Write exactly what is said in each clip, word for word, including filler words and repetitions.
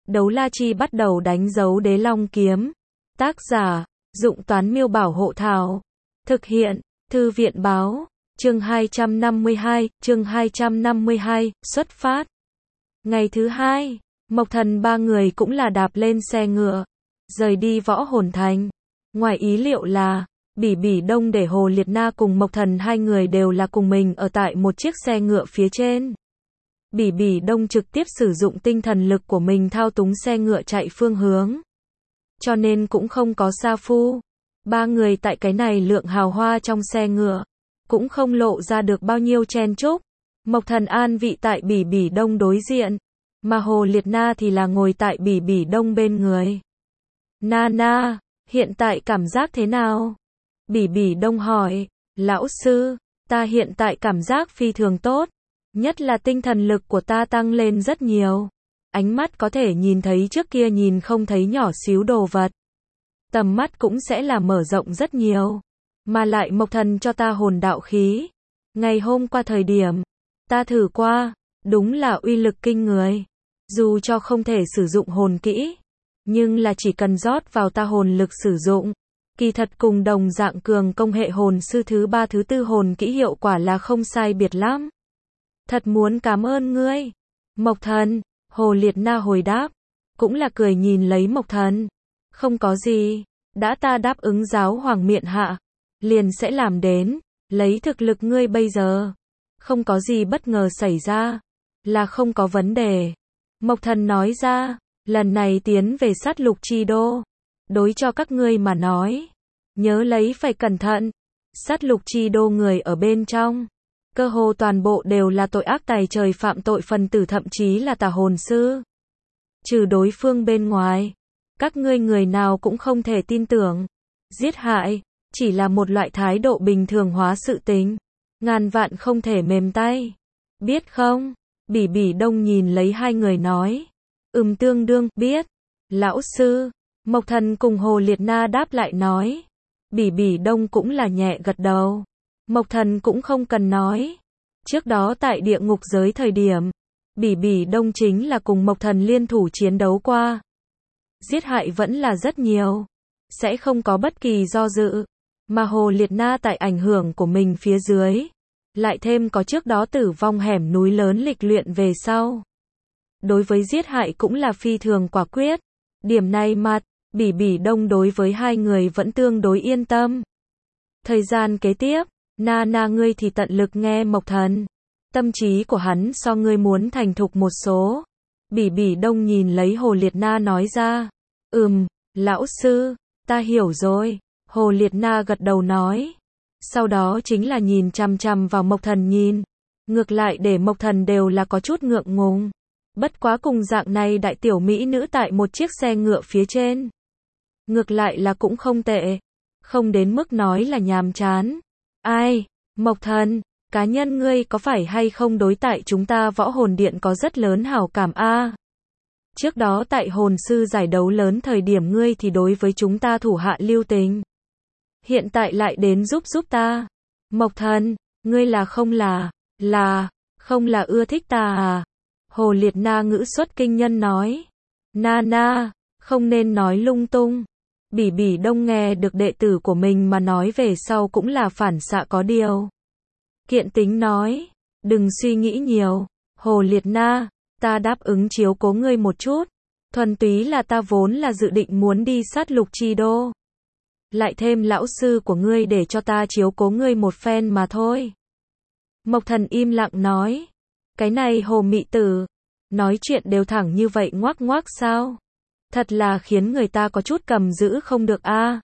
Đấu la chi bắt đầu đánh dấu đế long kiếm. Tác giả, Dụng Toán Miêu Bảo Hộ Thảo. Thực hiện, Thư viện Báo. Chương hai trăm năm mươi hai, chương hai trăm năm mươi hai, xuất phát. Ngày thứ hai, Mộc Thần ba người cũng là đạp lên xe ngựa, rời đi Võ Hồn Thành. Ngoài ý liệu là, Bỉ Bỉ Đông để Hồ Liệt Na cùng Mộc Thần hai người đều là cùng mình ở tại một chiếc xe ngựa phía trên. Bỉ Bỉ Đông trực tiếp sử dụng tinh thần lực của mình thao túng xe ngựa chạy phương hướng. Cho nên cũng không có sa phu. Ba người tại cái này lượng hào hoa trong xe ngựa, cũng không lộ ra được bao nhiêu chen chúc. Mộc Thần an vị tại Bỉ Bỉ Đông đối diện, mà Hồ Liệt Na thì là ngồi tại Bỉ Bỉ Đông bên người. Na na, hiện tại cảm giác thế nào? Bỉ Bỉ Đông hỏi. Lão sư, ta hiện tại cảm giác phi thường tốt. Nhất là tinh thần lực của ta tăng lên rất nhiều. Ánh mắt có thể nhìn thấy trước kia nhìn không thấy nhỏ xíu đồ vật. Tầm mắt cũng sẽ là mở rộng rất nhiều. Mà lại Mộc Thần cho ta hồn đạo khí. Ngày hôm qua thời điểm, ta thử qua, đúng là uy lực kinh người. Dù cho không thể sử dụng hồn kỹ, nhưng là chỉ cần rót vào ta hồn lực sử dụng, kỳ thật cùng đồng dạng cường công hệ hồn sư thứ ba thứ tư hồn kỹ hiệu quả là không sai biệt lắm. Thật muốn cảm ơn ngươi. Mộc Thần, Hồ Liệt Na hồi đáp, cũng là cười nhìn lấy Mộc Thần. Không có gì, đã ta đáp ứng giáo hoàng miện hạ, liền sẽ làm đến, lấy thực lực ngươi bây giờ, không có gì bất ngờ xảy ra, là không có vấn đề. Mộc Thần nói ra, lần này tiến về sát lục chi đô, đối cho các ngươi mà nói, nhớ lấy phải cẩn thận. Sát lục chi đô người ở bên trong, cơ hồ toàn bộ đều là tội ác tày trời phạm tội phần tử, thậm chí là tà hồn sư. Trừ đối phương bên ngoài, các ngươi người nào cũng không thể tin tưởng. Giết hại, chỉ là một loại thái độ bình thường hóa sự tình. Ngàn vạn không thể mềm tay. Biết không? Bỉ Bỉ Đông nhìn lấy hai người nói. Ừm tương đương, biết. Lão sư, Mộc Thần cùng Hồ Liệt Na đáp lại nói. Bỉ Bỉ Đông cũng là nhẹ gật đầu. Mộc Thần cũng không cần nói. Trước đó tại địa ngục giới thời điểm, Bỉ Bỉ Đông chính là cùng Mộc Thần liên thủ chiến đấu qua. Giết hại vẫn là rất nhiều, sẽ không có bất kỳ do dự. Mà Hồ Liệt Na tại ảnh hưởng của mình phía dưới, lại thêm có trước đó tử vong hẻm núi lớn lịch luyện về sau, đối với giết hại cũng là phi thường quả quyết. Điểm này mặt, Bỉ Bỉ Đông đối với hai người vẫn tương đối yên tâm. Thời gian kế tiếp, Na na ngươi thì tận lực nghe Mộc Thần. Tâm trí của hắn so ngươi muốn thành thục một số. Bỉ Bỉ Đông nhìn lấy Hồ Liệt Na nói ra. Ừm, lão sư, ta hiểu rồi. Hồ Liệt Na gật đầu nói. Sau đó chính là nhìn chằm chằm vào Mộc Thần nhìn. Ngược lại để Mộc Thần đều là có chút ngượng ngùng. Bất quá cùng dạng này đại tiểu mỹ nữ tại một chiếc xe ngựa phía trên, ngược lại là cũng không tệ. Không đến mức nói là nhàm chán. Ai, Mộc Thần, cá nhân ngươi có phải hay không đối tại chúng ta Võ Hồn Điện có rất lớn hảo cảm a? À, trước đó tại hồn sư giải đấu lớn thời điểm ngươi thì đối với chúng ta thủ hạ lưu tình. Hiện tại lại đến giúp giúp ta. Mộc Thần, ngươi là không là, là, không là ưa thích ta à? Hồ Liệt Na ngữ xuất kinh nhân nói. Na na, không nên nói lung tung. Bỉ Bỉ Đông nghe được đệ tử của mình mà nói về sau cũng là phản xạ có điều kiện tính nói. Đừng suy nghĩ nhiều, Hồ Liệt Na, ta đáp ứng chiếu cố ngươi một chút. Thuần túy là ta vốn là dự định muốn đi sát lục chi đô. Lại thêm lão sư của ngươi để cho ta chiếu cố ngươi một phen mà thôi. Mộc Thần im lặng nói. Cái này Hồ mị tử, nói chuyện đều thẳng như vậy ngoác ngoác sao? Thật là khiến người ta có chút cầm giữ không được a. À.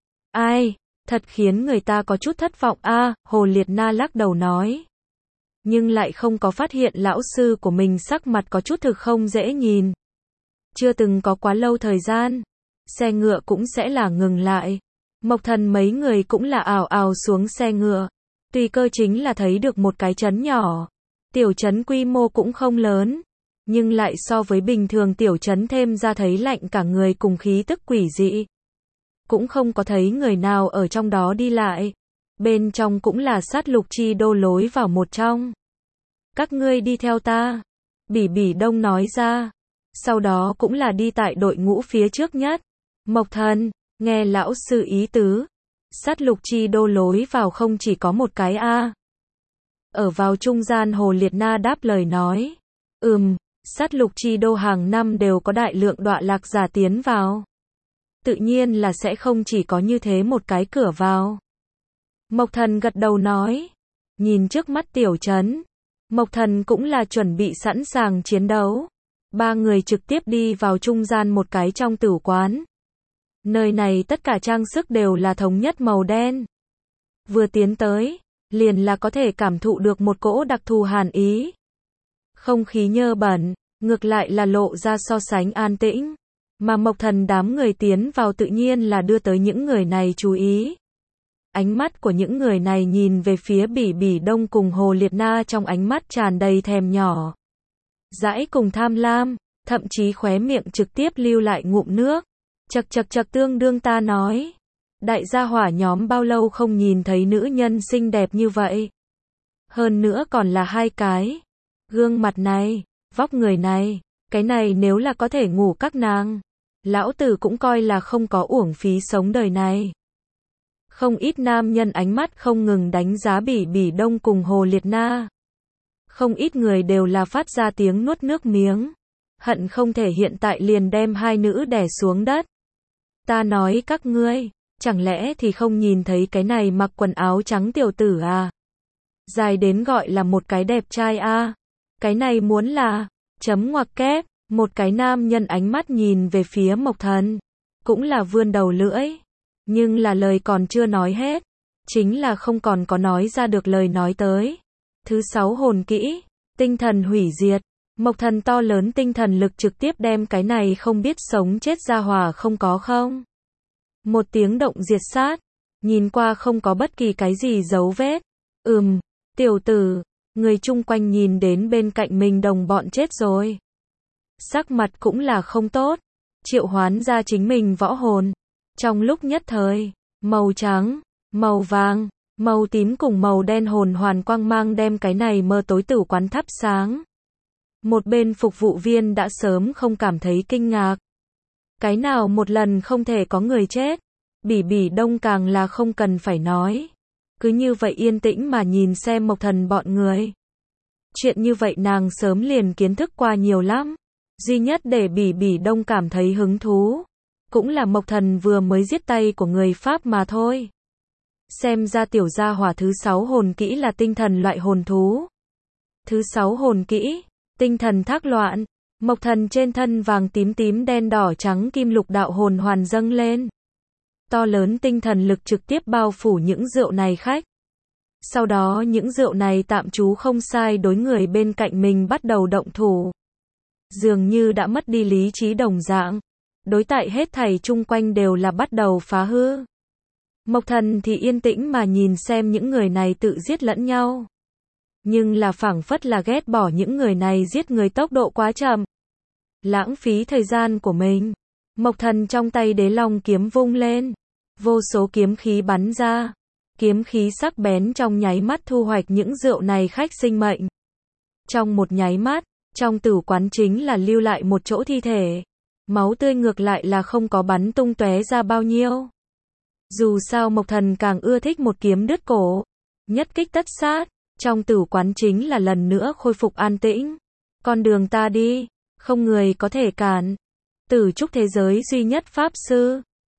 Ai, thật khiến người ta có chút thất vọng a. À, Hồ Liệt Na lắc đầu nói. Nhưng lại không có phát hiện lão sư của mình sắc mặt có chút thực không dễ nhìn. Chưa từng có quá lâu thời gian, xe ngựa cũng sẽ là ngừng lại. Mộc Thần mấy người cũng là ào ào xuống xe ngựa. Tùy cơ chính là thấy được một cái trấn nhỏ. Tiểu trấn quy mô cũng không lớn, nhưng lại so với bình thường tiểu trấn thêm ra thấy lạnh cả người cùng khí tức quỷ dị. Cũng không có thấy người nào ở trong đó đi lại. Bên trong cũng là sát lục chi đô lối vào một trong. Các ngươi đi theo ta. Bỉ Bỉ Đông nói ra. sau đó cũng là đi tại đội ngũ phía trước nhất. Mộc Thần, nghe lão sư ý tứ, sát lục chi đô lối vào không chỉ có một cái a. Ở vào trung gian Hồ Liệt Na đáp lời nói. Ừm, sát lục chi đô hàng năm đều có đại lượng đọa lạc giả tiến vào. Tự nhiên là sẽ không chỉ có như thế một cái cửa vào. Mộc Thần gật đầu nói. Nhìn trước mắt tiểu trấn, Mộc Thần cũng là chuẩn bị sẵn sàng chiến đấu. Ba người trực tiếp đi vào trung gian một cái trong tử quán. Nơi này tất cả trang sức đều là thống nhất màu đen. Vừa tiến tới, liền là có thể cảm thụ được một cỗ đặc thù hàn ý. Không khí nhơ bẩn, ngược lại là lộ ra so sánh an tĩnh. Mà Mộc Thần đám người tiến vào tự nhiên là đưa tới những người này chú ý. Ánh mắt của những người này nhìn về phía Bỉ Bỉ Đông cùng Hồ Liệt Na trong ánh mắt tràn đầy thèm nhỏ. Dãi cùng tham lam, thậm chí khóe miệng trực tiếp lưu lại ngụm nước. Chậc chậc chậc tương đương ta nói. Đại gia hỏa nhóm bao lâu không nhìn thấy nữ nhân xinh đẹp như vậy. Hơn nữa còn là hai cái. Gương mặt này, vóc người này, cái này nếu là có thể ngủ các nàng. Lão tử cũng coi là không có uổng phí sống đời này. Không ít nam nhân ánh mắt không ngừng đánh giá Bỉ Bỉ Đông cùng Hồ Liệt Na. Không ít người đều là phát ra tiếng nuốt nước miếng. Hận không thể hiện tại liền đem hai nữ đè xuống đất. Ta nói các ngươi, chẳng lẽ thì không nhìn thấy cái này mặc quần áo trắng tiểu tử à? Dài đến gọi là một cái đẹp trai à? Cái này muốn là, chấm ngoặc kép, một cái nam nhân ánh mắt nhìn về phía Mộc Thần. Cũng là vươn đầu lưỡi. Nhưng là lời còn chưa nói hết. Chính là không còn có nói ra được lời nói tới. Thứ sáu hồn kỹ, tinh thần hủy diệt. Mộc Thần to lớn tinh thần lực trực tiếp đem cái này không biết sống chết ra hòa không có không. Một tiếng động diệt sát. Nhìn qua không có bất kỳ cái gì dấu vết. Ừm, tiểu tử, người chung quanh nhìn đến bên cạnh mình đồng bọn chết rồi. Sắc mặt cũng là không tốt. Triệu hoán ra chính mình võ hồn. Trong lúc nhất thời, màu trắng, màu vàng, màu tím cùng màu đen hồn hoàn quang mang đem cái này mơ tối tử quán thắp sáng. Một bên phục vụ viên đã sớm không cảm thấy kinh ngạc. Cái nào một lần không thể có người chết. Bỉ Bỉ Đông càng là không cần phải nói. Cứ như vậy yên tĩnh mà nhìn xem Mộc Thần bọn người. Chuyện như vậy nàng sớm liền kiến thức qua nhiều lắm. Duy nhất để Bỉ Bỉ Đông cảm thấy hứng thú. Cũng là Mộc Thần vừa mới giết tay của người Pháp mà thôi. Xem ra tiểu gia hỏa thứ sáu hồn kỹ là tinh thần loại hồn thú. Thứ sáu hồn kỹ, tinh thần thác loạn. Mộc Thần trên thân vàng tím tím đen đỏ trắng kim lục đạo hồn hoàn dâng lên. To lớn tinh thần lực trực tiếp bao phủ những rượu này khách. Sau đó những rượu này tạm trú không sai đối người bên cạnh mình bắt đầu động thủ. Dường như đã mất đi lý trí đồng dạng. Đối tại hết thảy chung quanh đều là bắt đầu phá hư. Mộc Thần thì yên tĩnh mà nhìn xem những người này tự giết lẫn nhau. Nhưng là phảng phất là ghét bỏ những người này giết người tốc độ quá chậm. Lãng phí thời gian của mình. Mộc Thần trong tay đế long kiếm vung lên. Vô số kiếm khí bắn ra. Kiếm khí sắc bén trong nháy mắt thu hoạch những rượu này khách sinh mệnh. Trong một nháy mắt, trong tử quán chính là lưu lại một chỗ thi thể. Máu tươi ngược lại là không có bắn tung tóe ra bao nhiêu. Dù sao Mộc Thần càng ưa thích một kiếm đứt cổ. Nhất kích tất sát. Trong tử quán chính là lần nữa khôi phục an tĩnh. Con đường ta đi, không người có thể cản. Tử trúc thế giới duy nhất pháp sư.